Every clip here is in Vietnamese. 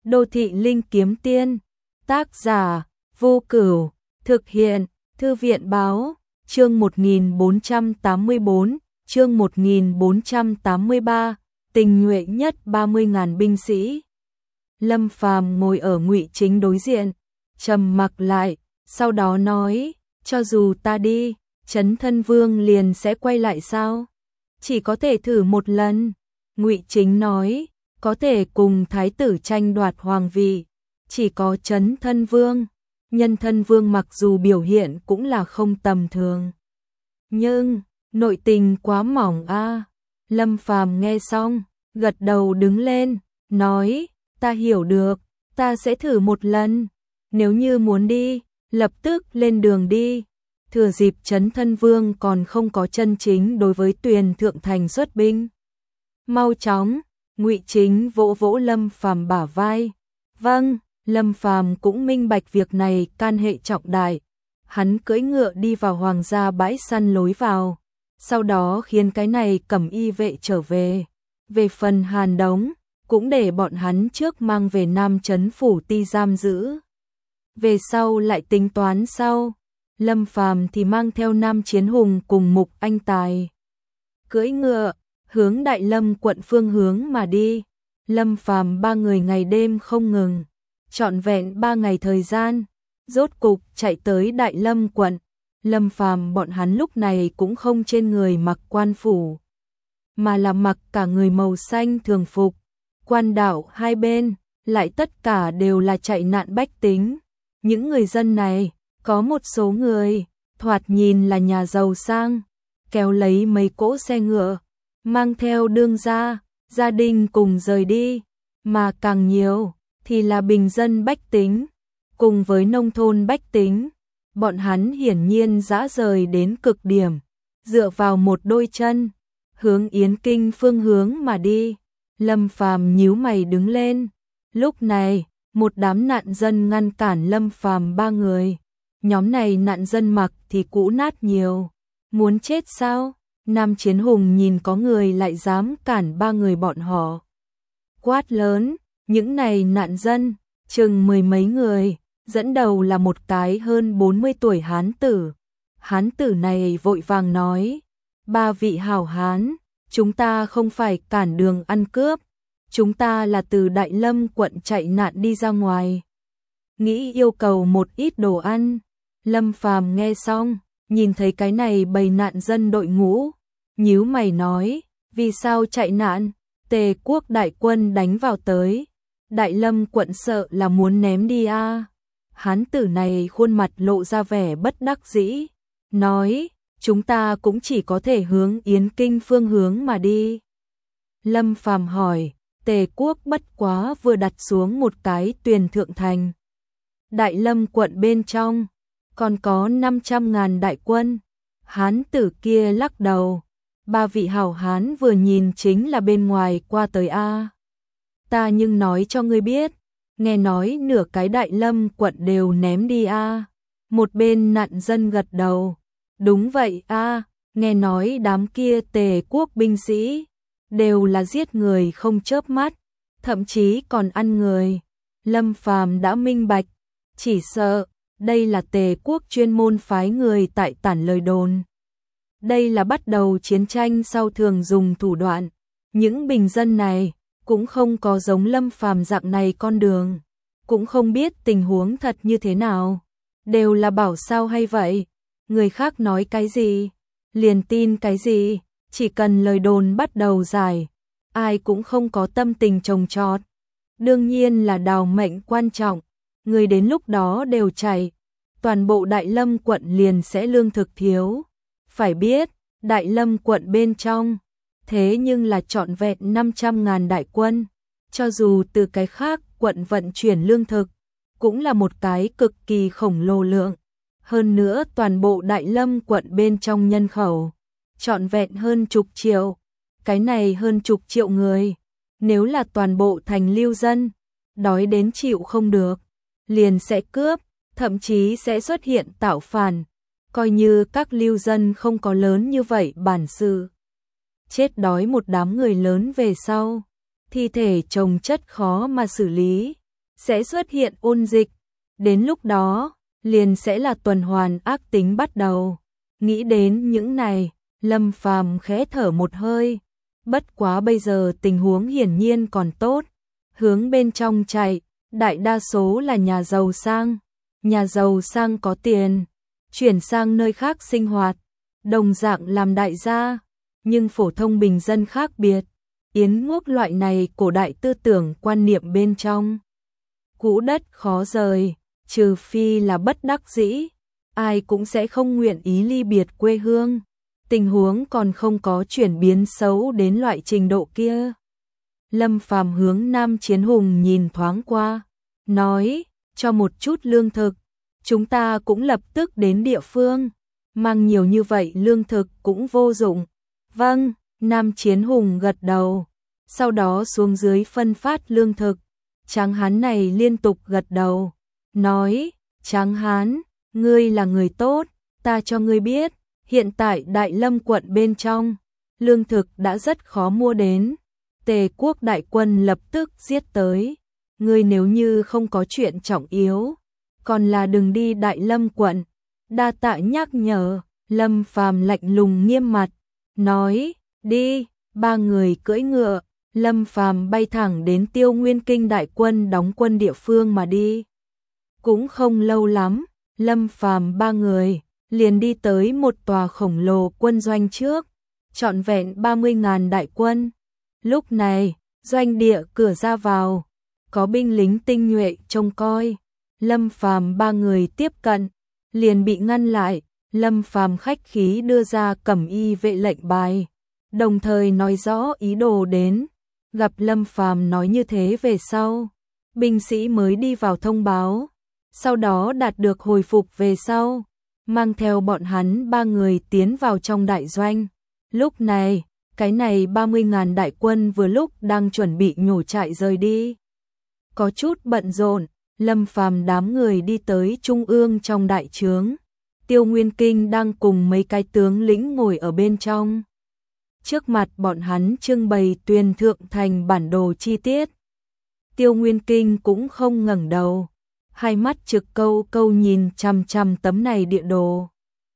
Đô thị linh kiếm tiên, tác giả, Vô Cửu, thực hiện, Thư viện báo, chương 1484, chương 1483, tình nhuệ nhất 30.000 binh sĩ. Lâm Phàm ngồi ở Ngụy Chính đối diện, trầm mặc lại, sau đó nói, cho dù ta đi, Chấn Thân Vương liền sẽ quay lại sao? Chỉ có thể thử một lần. Ngụy Chính nói, có thể cùng thái tử tranh đoạt hoàng vị, chỉ có Chấn Thân Vương. Nhân Thân Vương mặc dù biểu hiện cũng là không tầm thường, nhưng nội tình quá mỏng a. Lâm Phàm nghe xong, gật đầu đứng lên, nói, ta hiểu được, ta sẽ thử một lần. Nếu như muốn đi, lập tức lên đường đi. Thừa dịp Chấn Thân Vương còn không có chân chính đối với Tuyền Thượng Thành xuất binh. Mau chóng, Ngụy Chính vỗ vỗ Lâm Phàm bả vai. Vâng, Lâm Phàm cũng minh bạch việc này can hệ trọng đại. Hắn cưỡi ngựa đi vào hoàng gia bãi săn lối vào, sau đó khiến cái này cẩm y vệ trở về. Về phần Hàn Đống, cũng để bọn hắn trước mang về Nam Trấn Phủ Ti giam giữ. Về sau lại tính toán sau. Lâm Phàm thì mang theo Nam Chiến Hùng cùng Mục Anh Tài, cưỡi ngựa, hướng Đại Lâm quận phương hướng mà đi. Lâm Phàm 3 người ngày đêm không ngừng, trọn vẹn 3 ngày thời gian, rốt cục chạy tới Đại Lâm quận. Lâm Phàm bọn hắn lúc này cũng không trên người mặc quan phủ, mà là mặc cả người màu xanh thường phục. Quan đạo hai bên lại tất cả đều là chạy nạn bách tính. Những người dân này, có một số người thoạt nhìn là nhà giàu sang, kéo lấy mấy cỗ xe ngựa, mang theo đương gia, gia đình cùng rời đi, mà càng nhiều thì là bình dân bách tính, cùng với nông thôn bách tính. Bọn hắn hiển nhiên dã rời đến cực điểm, dựa vào một đôi chân, hướng Yến Kinh phương hướng mà đi. Lâm Phàm nhíu mày đứng lên. Lúc này, một đám nạn dân ngăn cản Lâm Phàm 3 người. Nhóm này nạn dân mặc thì cũ nát nhiều. Muốn chết sao? Nam Chiến Hùng nhìn có người lại dám cản 3 người bọn họ, quát lớn. Những này nạn dân, chừng 10 mấy người, dẫn đầu là một cái hơn 40 tuổi hán tử. Hán tử này vội vàng nói, 3 vị hảo hán, chúng ta không phải cản đường ăn cướp, chúng ta là từ Đại Lâm quận chạy nạn đi ra ngoài, nghĩ yêu cầu một ít đồ ăn. Lâm Phàm nghe xong, nhìn thấy cái này bầy nạn dân đội ngũ, nhíu mày nói, vì sao chạy nạn? Tề quốc đại quân đánh vào tới, Đại Lâm quận sợ là muốn ném đi a. Hán tử này khuôn mặt lộ ra vẻ bất đắc dĩ, nói, chúng ta cũng chỉ có thể hướng Yến Kinh phương hướng mà đi. Lâm Phàm hỏi, Tề quốc bất quá vừa đặt xuống một cái Tuyền Thượng Thành, Đại Lâm quận bên trong còn có 500.000 đại quân. Hán tử kia lắc đầu, 3 vị hảo hán vừa nhìn chính là bên ngoài qua tới a. Ta nhưng nói cho ngươi biết, nghe nói nửa cái Đại Lâm quận đều ném đi a. Một bên nạn dân gật đầu, đúng vậy a, nghe nói đám kia Tề quốc binh sĩ đều là giết người không chớp mắt, thậm chí còn ăn người. Lâm Phàm đã minh bạch, chỉ sợ đây là Tề quốc chuyên môn phái người tại tản lời đồn. Đây là bắt đầu chiến tranh sau thường dùng thủ đoạn. Những bình dân này cũng không có giống Lâm Phàm dạng này con đường, cũng không biết tình huống thật như thế nào, đều là bảo sao hay vậy, người khác nói cái gì liền tin cái gì, chỉ cần lời đồn bắt đầu giải, ai cũng không có tâm tình trồng trọt. Đương nhiên là đào mệnh quan trọng, người đến lúc đó đều chạy, toàn bộ Đại Lâm quận liền sẽ lương thực thiếu. Phải biết, Đại Lâm quận bên trong, thế nhưng là trọn vẹn 500.000 đại quân, cho dù từ cái khác quận vận chuyển lương thực, cũng là một cái cực kỳ khổng lồ lượng. Hơn nữa toàn bộ Đại Lâm quận bên trong nhân khẩu, trọn vẹn hơn chục triệu. Cái này hơn chục triệu người, nếu là toàn bộ thành lưu dân, đói đến chịu không được, liền sẽ cướp, thậm chí sẽ xuất hiện tạo phản. Coi như các lưu dân không có lớn như vậy bản sự, chết đói một đám người lớn về sau, thi thể chồng chất khó mà xử lý. sẽ xuất hiện ôn dịch. Đến lúc đó, liền sẽ là tuần hoàn ác tính bắt đầu. Nghĩ đến những này, Lâm Phàm khẽ thở một hơi. Bất quá bây giờ tình huống hiển nhiên còn tốt. Hướng bên trong chạy, đại đa số là nhà giàu sang. Nhà giàu sang có tiền, chuyển sang nơi khác sinh hoạt, đồng dạng làm đại gia. Nhưng phổ thông bình dân khác biệt. Yến Quốc loại này cổ đại tư tưởng quan niệm bên trong. Cũ đất khó rời, trừ phi là bất đắc dĩ, ai cũng sẽ không nguyện ý ly biệt quê hương. Tình huống còn không có chuyển biến xấu đến loại trình độ kia. Lâm Phàm hướng Nam Chiến Hùng nhìn thoáng qua, nói, cho một chút lương thực, chúng ta cũng lập tức đến địa phương, mang nhiều như vậy lương thực cũng vô dụng. Vâng, Nam Chiến Hùng gật đầu, sau đó xuống dưới phân phát lương thực. Tráng hán này liên tục gật đầu, nói, Tráng hán, ngươi là người tốt, ta cho ngươi biết, hiện tại Đại Lâm quận bên trong, lương thực đã rất khó mua đến. Tề quốc đại quân lập tức giết tới, ngươi nếu như không có chuyện trọng yếu, còn là đừng đi Đại Lâm quận. Đa tạ nhắc nhở. Lâm Phàm lạnh lùng nghiêm mặt, nói, đi. Ba người cưỡi ngựa, Lâm Phàm bay thẳng đến Tiêu Nguyên Kinh đại quân đóng quân địa phương mà đi. Cũng không lâu lắm, Lâm Phàm ba người liền đi tới một tòa khổng lồ quân doanh trước, trọn vẹn 30.000 đại quân. Lúc này, doanh địa cửa ra vào, có binh lính tinh nhuệ trông coi. Lâm Phàm ba người tiếp cận, liền bị ngăn lại. Lâm Phàm khách khí đưa ra cẩm y vệ lệnh bài, đồng thời nói rõ ý đồ đến. Gặp Lâm Phàm nói như thế về sau, binh sĩ mới đi vào thông báo, sau đó đạt được hồi phục về sau, mang theo bọn hắn ba người tiến vào trong đại doanh. Lúc này, cái này 30.000 đại quân vừa lúc đang chuẩn bị nhổ trại rời đi. Có chút bận rộn, Lâm Phàm đám người đi tới trung ương trong đại trướng. Tiêu Nguyên Kinh đang cùng mấy cái tướng lĩnh ngồi ở bên trong. Trước mặt bọn hắn trưng bày Tuyền Thượng Thành bản đồ chi tiết. Tiêu Nguyên Kinh cũng không ngẩng đầu, hai mắt trực câu câu nhìn chằm chằm tấm này địa đồ.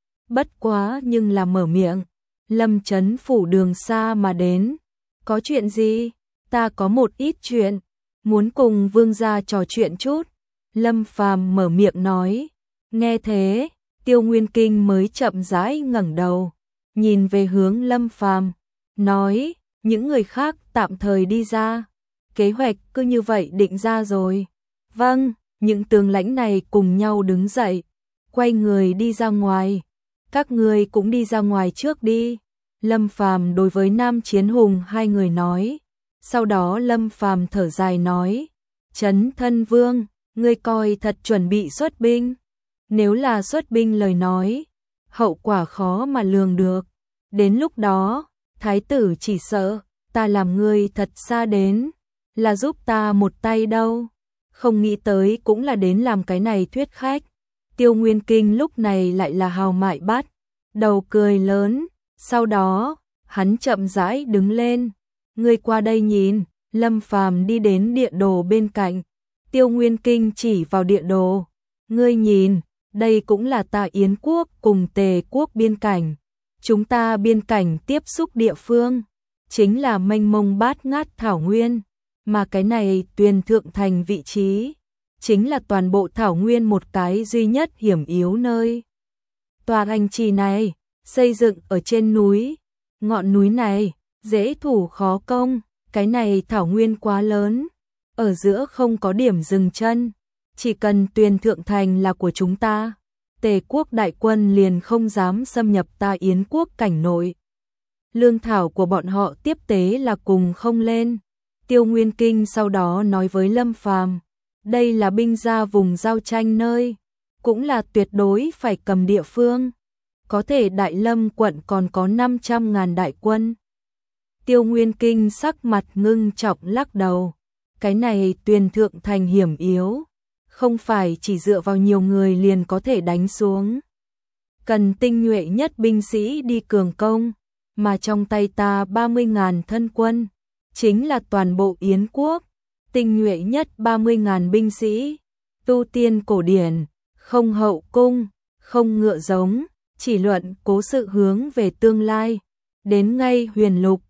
Bất quá nhưng là mở miệng, Lâm Chấn phủ đường xa mà đến. Có chuyện gì? Ta có một ít chuyện, muốn cùng vương gia trò chuyện chút. Lâm Phàm mở miệng nói. Nghe thế, Tiêu Nguyên Kinh mới chậm rãi ngẩng đầu, nhìn về hướng Lâm Phàm, nói, những người khác tạm thời đi ra, kế hoạch cứ như vậy định ra rồi. Vâng, những tướng lãnh này cùng nhau đứng dậy, quay người đi ra ngoài. Các ngươi cũng đi ra ngoài trước đi. Lâm Phàm đối với Nam Chiến Hùng hai người nói. Sau đó Lâm Phàm thở dài nói, Trấn Thân Vương, ngươi coi thật chuẩn bị xuất binh. Nếu là xuất binh lời nói, hậu quả khó mà lường được. Đến lúc đó, thái tử chỉ sợ ta làm ngươi thật xa đến, là giúp ta một tay đâu. Không nghĩ tới cũng là đến làm cái này thuyết khách. Tiêu Nguyên Kinh lúc này lại là hào mại bắt đầu cười lớn. Sau đó, hắn chậm rãi đứng lên. Ngươi qua đây nhìn. Lâm Phàm đi đến địa đồ bên cạnh. Tiêu Nguyên Kinh chỉ vào địa đồ. Ngươi nhìn, đây cũng là ta Yến quốc cùng Tề quốc biên cảnh. Chúng ta biên cảnh tiếp xúc địa phương, chính là mênh mông bát ngát thảo nguyên. Mà cái này Tuyền Thượng Thành vị trí, chính là toàn bộ thảo nguyên một cái duy nhất hiểm yếu nơi. Tòa thành trì này, xây dựng ở trên núi. Ngọn núi này, dễ thủ khó công. Cái này thảo nguyên quá lớn, ở giữa không có điểm dừng chân. Chỉ cần Tuyền Thượng Thành là của chúng ta, Tề quốc đại quân liền không dám xâm nhập ta Yến quốc cảnh nội. Lương thảo của bọn họ tiếp tế là cùng không lên. Tiêu Nguyên Kinh sau đó nói với Lâm Phàm, đây là binh ra vùng giao tranh nơi, cũng là tuyệt đối phải cầm địa phương. Có thể Đại Lâm quận còn có 500.000 đại quân. Tiêu Nguyên Kinh sắc mặt ngưng trọng lắc đầu. Cái này Tuyền Thượng Thành hiểm yếu, không phải chỉ dựa vào nhiều người liền có thể đánh xuống. Cần tinh nhuệ nhất binh sĩ đi cường công, mà trong tay ta 30.000 thân quân, chính là toàn bộ Yến quốc. tinh nhuệ nhất 30.000 binh sĩ, tu tiên cổ điển, không hậu cung, không ngựa giống, chỉ luận cố sự hướng về tương lai. Đến ngay Huyền Lục,